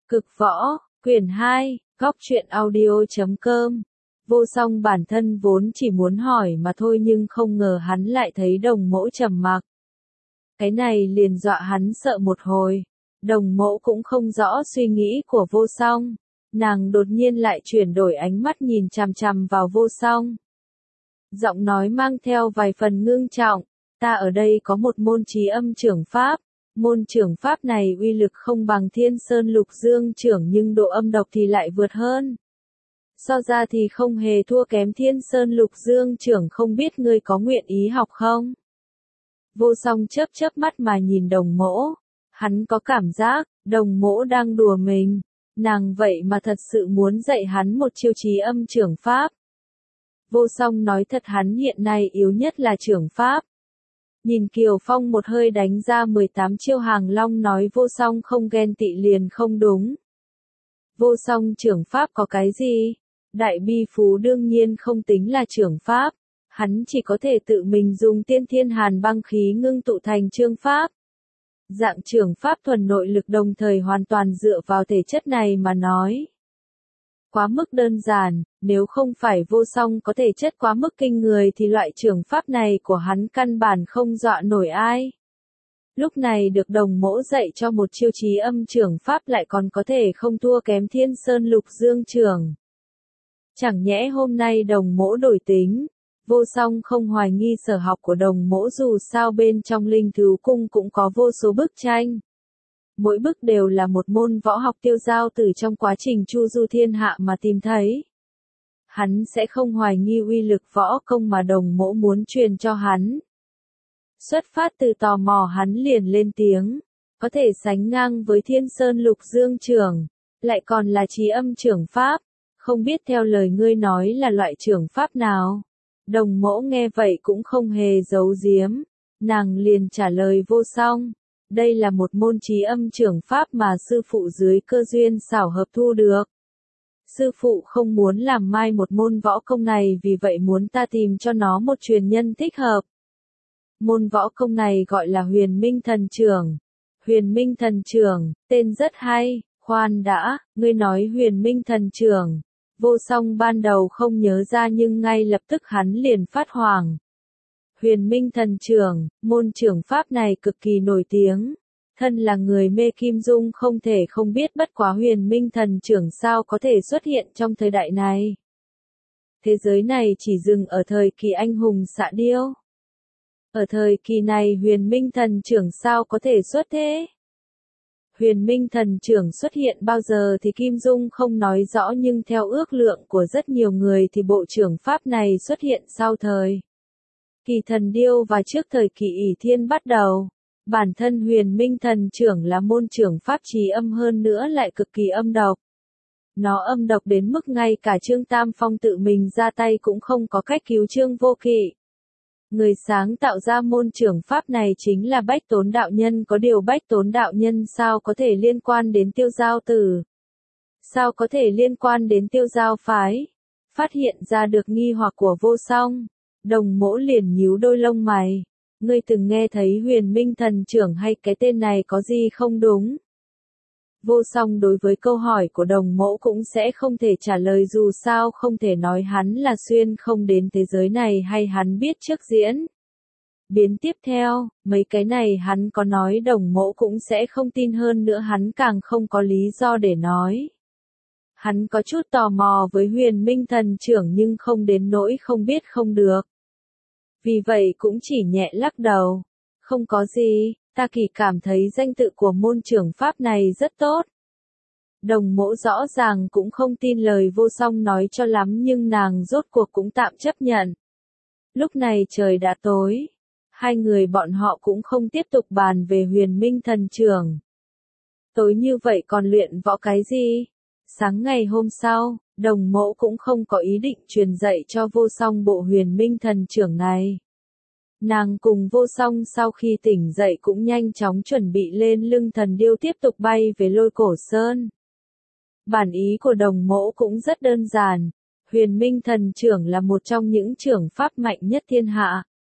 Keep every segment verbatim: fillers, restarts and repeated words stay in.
Cực võ, quyển hai, góc truyện audio chấm com. Vô Song bản thân vốn chỉ muốn hỏi mà thôi nhưng không ngờ hắn lại thấy Đồng Mỗ trầm mặc. Cái này liền dọa hắn sợ một hồi. Đồng Mỗ cũng không rõ suy nghĩ của Vô Song. Nàng đột nhiên lại chuyển đổi ánh mắt nhìn chằm chằm vào Vô Song. Giọng nói mang theo vài phần ngưng trọng. Ta ở đây có một môn trí âm trưởng pháp. Môn trưởng pháp này uy lực không bằng Thiên Sơn Lục Dương trưởng nhưng độ âm độc thì lại vượt hơn. So ra thì không hề thua kém Thiên Sơn Lục Dương trưởng, không biết ngươi có nguyện ý học không? Vô Song chớp chớp mắt mà nhìn Đồng Mỗ. Hắn có cảm giác, Đồng Mỗ đang đùa mình. Nàng vậy mà thật sự muốn dạy hắn một chiêu trí âm trưởng pháp. Vô Song nói thật, hắn hiện nay yếu nhất là trưởng pháp. Nhìn Kiều Phong một hơi đánh ra mười tám chiêu Hàng Long, nói Vô Song không ghen tị liền không đúng. Vô Song trưởng pháp có cái gì? Đại bi phú đương nhiên không tính là trưởng pháp. Hắn chỉ có thể tự mình dùng tiên thiên hàn băng khí ngưng tụ thành chương pháp. Dạng trưởng pháp thuần nội lực đồng thời hoàn toàn dựa vào thể chất này mà nói. Quá mức đơn giản, nếu không phải Vô Song có thể chất quá mức kinh người thì loại trưởng pháp này của hắn căn bản không dọa nổi ai. Lúc này được Đồng Mỗ dạy cho một chiêu trí âm trưởng pháp lại còn có thể không thua kém Thiên Sơn Lục Dương trưởng. Chẳng nhẽ hôm nay Đồng Mỗ đổi tính. Vô Song không hoài nghi sở học của Đồng Mỗ, dù sao bên trong Linh Thú Cung cũng có vô số bức tranh. Mỗi bức đều là một môn võ học tiêu dao từ trong quá trình chu du thiên hạ mà tìm thấy. Hắn sẽ không hoài nghi uy lực võ công mà Đồng Mỗ muốn truyền cho hắn. Xuất phát từ tò mò hắn liền lên tiếng, có thể sánh ngang với Thiên Sơn Lục Dương trưởng, lại còn là trí âm trưởng pháp, không biết theo lời ngươi nói là loại trưởng pháp nào. Đồng Mỗ nghe vậy cũng không hề giấu giếm, nàng liền trả lời Vô Song. Đây là một môn trí âm trưởng pháp mà sư phụ dưới cơ duyên xảo hợp thu được. Sư phụ không muốn làm mai một môn võ công này, vì vậy muốn ta tìm cho nó một truyền nhân thích hợp. Môn võ công này gọi là Huyền Minh Thần Trưởng. Huyền Minh Thần Trưởng, tên rất hay. Khoan đã, ngươi nói Huyền Minh Thần Trưởng. Vô Song ban đầu không nhớ ra nhưng ngay lập tức hắn liền phát hoảng. Huyền Minh Thần Trưởng, môn trưởng pháp này cực kỳ nổi tiếng. Thân là người mê kim dung không thể không biết, bất quá Huyền Minh Thần Trưởng sao có thể xuất hiện trong thời đại này. Thế giới này chỉ dừng ở thời kỳ anh hùng Xạ Điêu. Ở thời kỳ này Huyền Minh Thần Trưởng sao có thể xuất thế? Huyền Minh Thần Trưởng xuất hiện bao giờ thì Kim Dung không nói rõ, nhưng theo ước lượng của rất nhiều người thì bộ trưởng pháp này xuất hiện sau thời Kỳ Thần Điêu và trước thời kỳ ỷ Thiên bắt đầu. Bản thân Huyền Minh Thần Trưởng là môn trưởng pháp trí âm, hơn nữa lại cực kỳ âm độc. Nó âm độc đến mức ngay cả Trương Tam Phong tự mình ra tay cũng không có cách cứu Trương Vô Kỵ. Người sáng tạo ra môn trưởng pháp này chính là Bách Tốn đạo nhân, có điều Bách Tốn đạo nhân sao có thể liên quan đến Tiêu Giao Tử? Sao có thể liên quan đến Tiêu Giao phái? Phát hiện ra được nghi hoặc của Vô Song, Đồng Mỗ liền nhíu đôi lông mày. Ngươi từng nghe thấy Huyền Minh Thần Trưởng hay cái tên này có gì không đúng? Vô Song đối với câu hỏi của Đồng Mỗ cũng sẽ không thể trả lời, dù sao không thể nói hắn là xuyên không đến thế giới này hay hắn biết trước diễn biến tiếp theo, mấy cái này hắn có nói Đồng Mỗ cũng sẽ không tin, hơn nữa hắn càng không có lý do để nói. Hắn có chút tò mò với Huyền Minh Thần Trưởng nhưng không đến nỗi không biết không được. Vì vậy cũng chỉ nhẹ lắc đầu. Không có gì, ta chỉ cảm thấy danh tự của môn trưởng pháp này rất tốt. Đồng Mỗ rõ ràng cũng không tin lời Vô Song nói cho lắm nhưng nàng rốt cuộc cũng tạm chấp nhận. Lúc này trời đã tối. Hai người bọn họ cũng không tiếp tục bàn về Huyền Minh Thần Trưởng. Tối như vậy còn luyện võ cái gì? Sáng ngày hôm sau, Đồng Mỗ cũng không có ý định truyền dạy cho Vô Song bộ Huyền Minh Thần Trưởng này. Nàng cùng Vô Song sau khi tỉnh dậy cũng nhanh chóng chuẩn bị lên lưng thần điêu tiếp tục bay về Lôi Cổ Sơn. Bản ý của Đồng Mỗ cũng rất đơn giản. Huyền Minh Thần Trưởng là một trong những trưởng pháp mạnh nhất thiên hạ.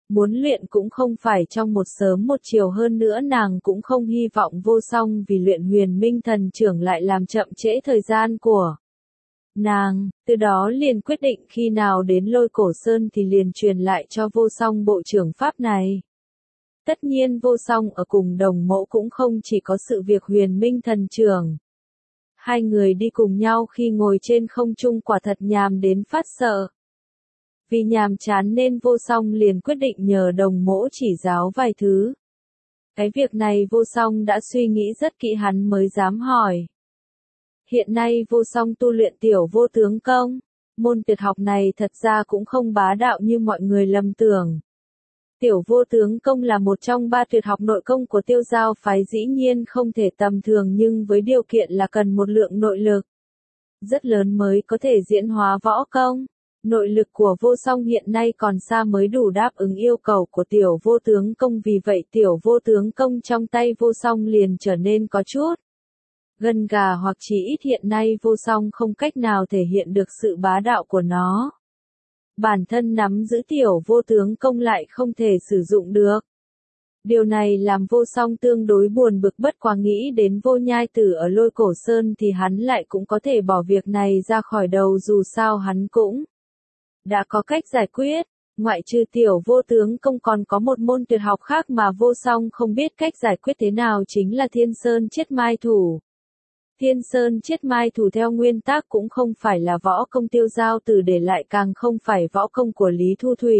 Muốn luyện cũng không phải trong một sớm một chiều, hơn nữa nàng cũng không hy vọng Vô Song vì luyện huyền minh thần trưởng lại làm chậm trễ thời gian của nàng, từ đó liền quyết định khi nào đến Lôi Cổ Sơn thì liền truyền lại cho Vô Song bộ trưởng pháp này. Tất nhiên Vô Song ở cùng Đồng Mỗ cũng không chỉ có sự việc huyền minh thần trưởng. Hai người đi cùng nhau khi ngồi trên không trung quả thật nhàm đến phát sợ. Vì nhàm chán nên Vô Song liền quyết định nhờ Đồng Mỗ chỉ giáo vài thứ. Cái việc này Vô Song đã suy nghĩ rất kỹ hắn mới dám hỏi. Hiện nay Vô Song tu luyện tiểu vô tướng công. Môn tuyệt học này thật ra cũng không bá đạo như mọi người lầm tưởng. Tiểu vô tướng công là một trong ba tuyệt học nội công của Tiêu Giao phái, dĩ nhiên không thể tầm thường, nhưng với điều kiện là cần một lượng nội lực rất lớn mới có thể diễn hóa võ công. Nội lực của Vô Song hiện nay còn xa mới đủ đáp ứng yêu cầu của tiểu vô tướng công, vì vậy tiểu vô tướng công trong tay Vô Song liền trở nên có chút gân gà, hoặc chỉ ít hiện nay Vô Song không cách nào thể hiện được sự bá đạo của nó. Bản thân nắm giữ tiểu vô tướng công lại không thể sử dụng được. Điều này làm Vô Song tương đối buồn bực, bất quá nghĩ đến Vô Nhai Tử ở Lôi Cổ Sơn thì hắn lại cũng có thể bỏ việc này ra khỏi đầu, dù sao hắn cũng đã có cách giải quyết. Ngoại trừ tiểu vô tướng công còn có một môn tuyệt học khác mà Vô Song không biết cách giải quyết thế nào, chính là Thiên Sơn Chiết Mai Thủ. Thiên Sơn Chiết Mai Thủ theo nguyên tắc cũng không phải là võ công Tiêu Giao Tử để lại, càng không phải võ công của Lý Thu Thủy.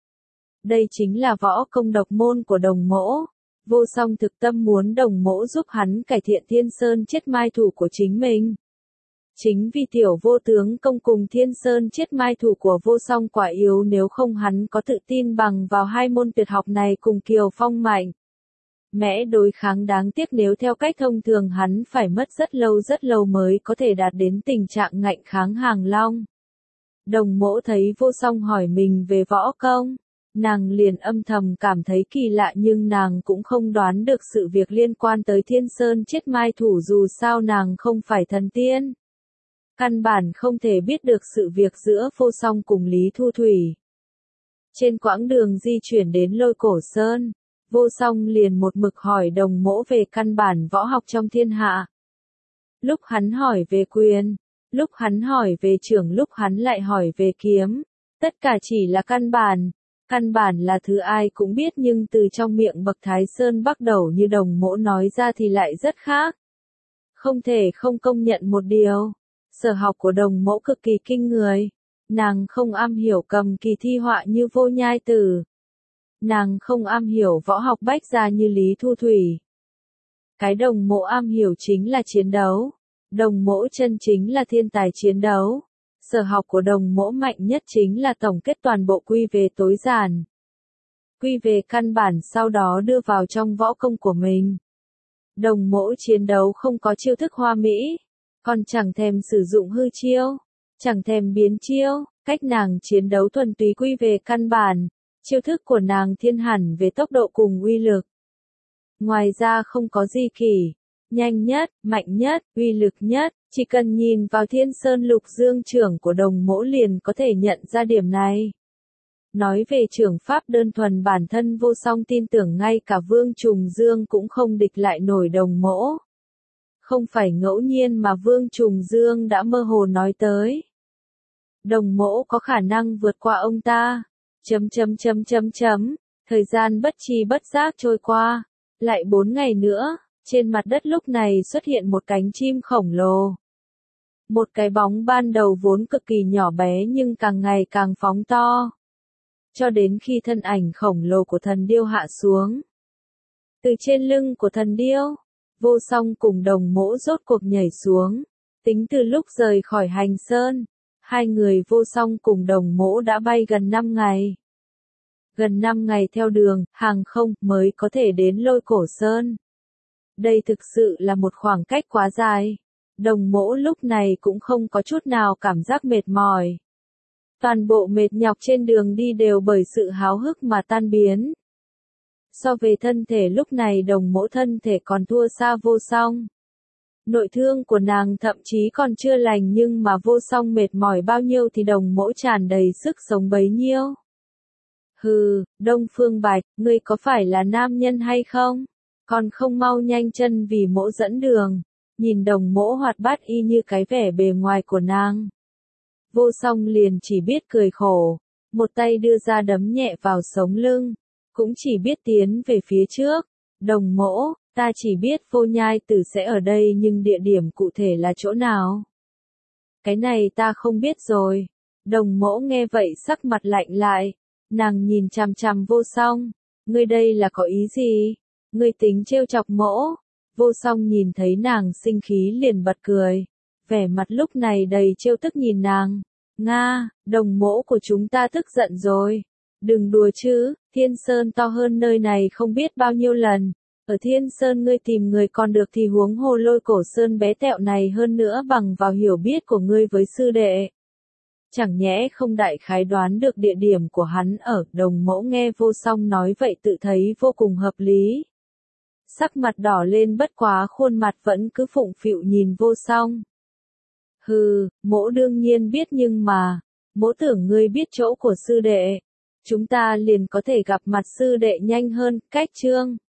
Đây chính là võ công độc môn của Đồng Mỗ. Vô Song thực tâm muốn Đồng Mỗ giúp hắn cải thiện Thiên Sơn Chiết Mai Thủ của chính mình. Chính vì tiểu vô tướng công cùng Thiên Sơn Chiết Mai Thủ của Vô Song quả yếu, nếu không hắn có tự tin bằng vào hai môn tuyệt học này cùng Kiều Phong mạnh mẽ đối kháng, đáng tiếc nếu theo cách thông thường hắn phải mất rất lâu rất lâu mới có thể đạt đến tình trạng ngạnh kháng Hàng Long. Đồng Mỗ thấy Vô Song hỏi mình về võ công, nàng liền âm thầm cảm thấy kỳ lạ, nhưng nàng cũng không đoán được sự việc liên quan tới Thiên Sơn Chiết Mai Thủ, dù sao nàng không phải thần tiên. Căn bản không thể biết được sự việc giữa Vô Song cùng Lý Thu Thủy. Trên quãng đường di chuyển đến Lôi Cổ Sơn, Vô Song liền một mực hỏi Đồng Mỗ về căn bản võ học trong thiên hạ. Lúc hắn hỏi về quyền, lúc hắn hỏi về trưởng, lúc hắn lại hỏi về kiếm. Tất cả chỉ là căn bản. Căn bản là thứ ai cũng biết, nhưng từ trong miệng bậc Thái Sơn bắt đầu như Đồng Mỗ nói ra thì lại rất khác. Không thể không công nhận một điều. Sở học của Đồng Mỗ cực kỳ kinh người. Nàng không am hiểu cầm kỳ thi họa như Vô Nhai Tử. Nàng không am hiểu võ học bách gia như Lý Thu Thủy. Cái Đồng Mỗ am hiểu chính là chiến đấu. Đồng Mỗ chân chính là thiên tài chiến đấu. Sở học của Đồng Mỗ mạnh nhất chính là tổng kết toàn bộ quy về tối giản. Quy về căn bản, sau đó đưa vào trong võ công của mình. Đồng Mỗ chiến đấu không có chiêu thức hoa mỹ, còn chẳng thèm sử dụng hư chiêu, chẳng thèm biến chiêu, cách nàng chiến đấu thuần túy quy về căn bản. Chiêu thức của nàng thiên hẳn về tốc độ cùng uy lực. Ngoài ra không có gì kỳ, nhanh nhất, mạnh nhất, uy lực nhất, chỉ cần nhìn vào Thiên Sơn Lục Dương trưởng của Đồng Mỗ liền có thể nhận ra điểm này. Nói về trưởng pháp đơn thuần, bản thân Vô Song tin tưởng ngay cả Vương Trùng Dương cũng không địch lại nổi Đồng Mỗ. Không phải ngẫu nhiên mà Vương Trùng Dương đã mơ hồ nói tới. Đồng Mỗ có khả năng vượt qua ông ta. Chấm chấm chấm chấm chấm, thời gian bất tri bất giác trôi qua, lại bốn ngày nữa, trên mặt đất lúc này xuất hiện một cánh chim khổng lồ. Một cái bóng ban đầu vốn cực kỳ nhỏ bé nhưng càng ngày càng phóng to. Cho đến khi thân ảnh khổng lồ của thần điêu hạ xuống. Từ trên lưng của thần điêu, Vô Song cùng Đồng Mỗ rốt cuộc nhảy xuống. Tính từ lúc rời khỏi Hành Sơn, hai người Vô Song cùng Đồng Mỗ đã bay gần năm ngày. Gần năm ngày theo đường, hàng không, mới có thể đến Lôi Cổ Sơn. Đây thực sự là một khoảng cách quá dài. Đồng Mỗ lúc này cũng không có chút nào cảm giác mệt mỏi. Toàn bộ mệt nhọc trên đường đi đều bởi sự háo hức mà tan biến. So về thân thể lúc này Đồng Mỗ thân thể còn thua xa Vô Song. Nội thương của nàng thậm chí còn chưa lành, nhưng mà Vô Song mệt mỏi bao nhiêu thì Đồng Mỗ tràn đầy sức sống bấy nhiêu. Hừ, Đông Phương Bạch, ngươi có phải là nam nhân hay không? Còn không mau nhanh chân vì mỗ dẫn đường. Nhìn đồng mỗ hoạt bát y như cái vẻ bề ngoài của nàng. Vô Song liền chỉ biết cười khổ, một tay đưa ra đấm nhẹ vào sống lưng, cũng chỉ biết tiến về phía trước. Đồng mỗ, ta chỉ biết Vô Nhai Tử sẽ ở đây nhưng địa điểm cụ thể là chỗ nào? Cái này ta không biết rồi. Đồng mỗ nghe vậy sắc mặt lạnh lại, nàng nhìn chằm chằm Vô Song, ngươi đây là có ý gì? Ngươi tính trêu chọc mỗ? Vô Song nhìn thấy nàng sinh khí liền bật cười, vẻ mặt lúc này đầy trêu tức nhìn nàng. Nga, đồng mỗ của chúng ta tức giận rồi. Đừng đùa chứ, Thiên Sơn to hơn nơi này không biết bao nhiêu lần. Ở Thiên Sơn ngươi tìm người còn được thì huống hồ Lôi Cổ Sơn bé tẹo này hơn nữa bằng vào hiểu biết của ngươi với sư đệ. Chẳng nhẽ không đại khái đoán được địa điểm của hắn ở. Đồng mẫu nghe Vô Song nói vậy tự thấy vô cùng hợp lý. Sắc mặt đỏ lên bất quá khuôn mặt vẫn cứ phụng phịu nhìn Vô Song. Hừ, mỗ đương nhiên biết nhưng mà, mỗ tưởng ngươi biết chỗ của sư đệ. Chúng ta liền có thể gặp mặt sư đệ nhanh hơn, cách chương.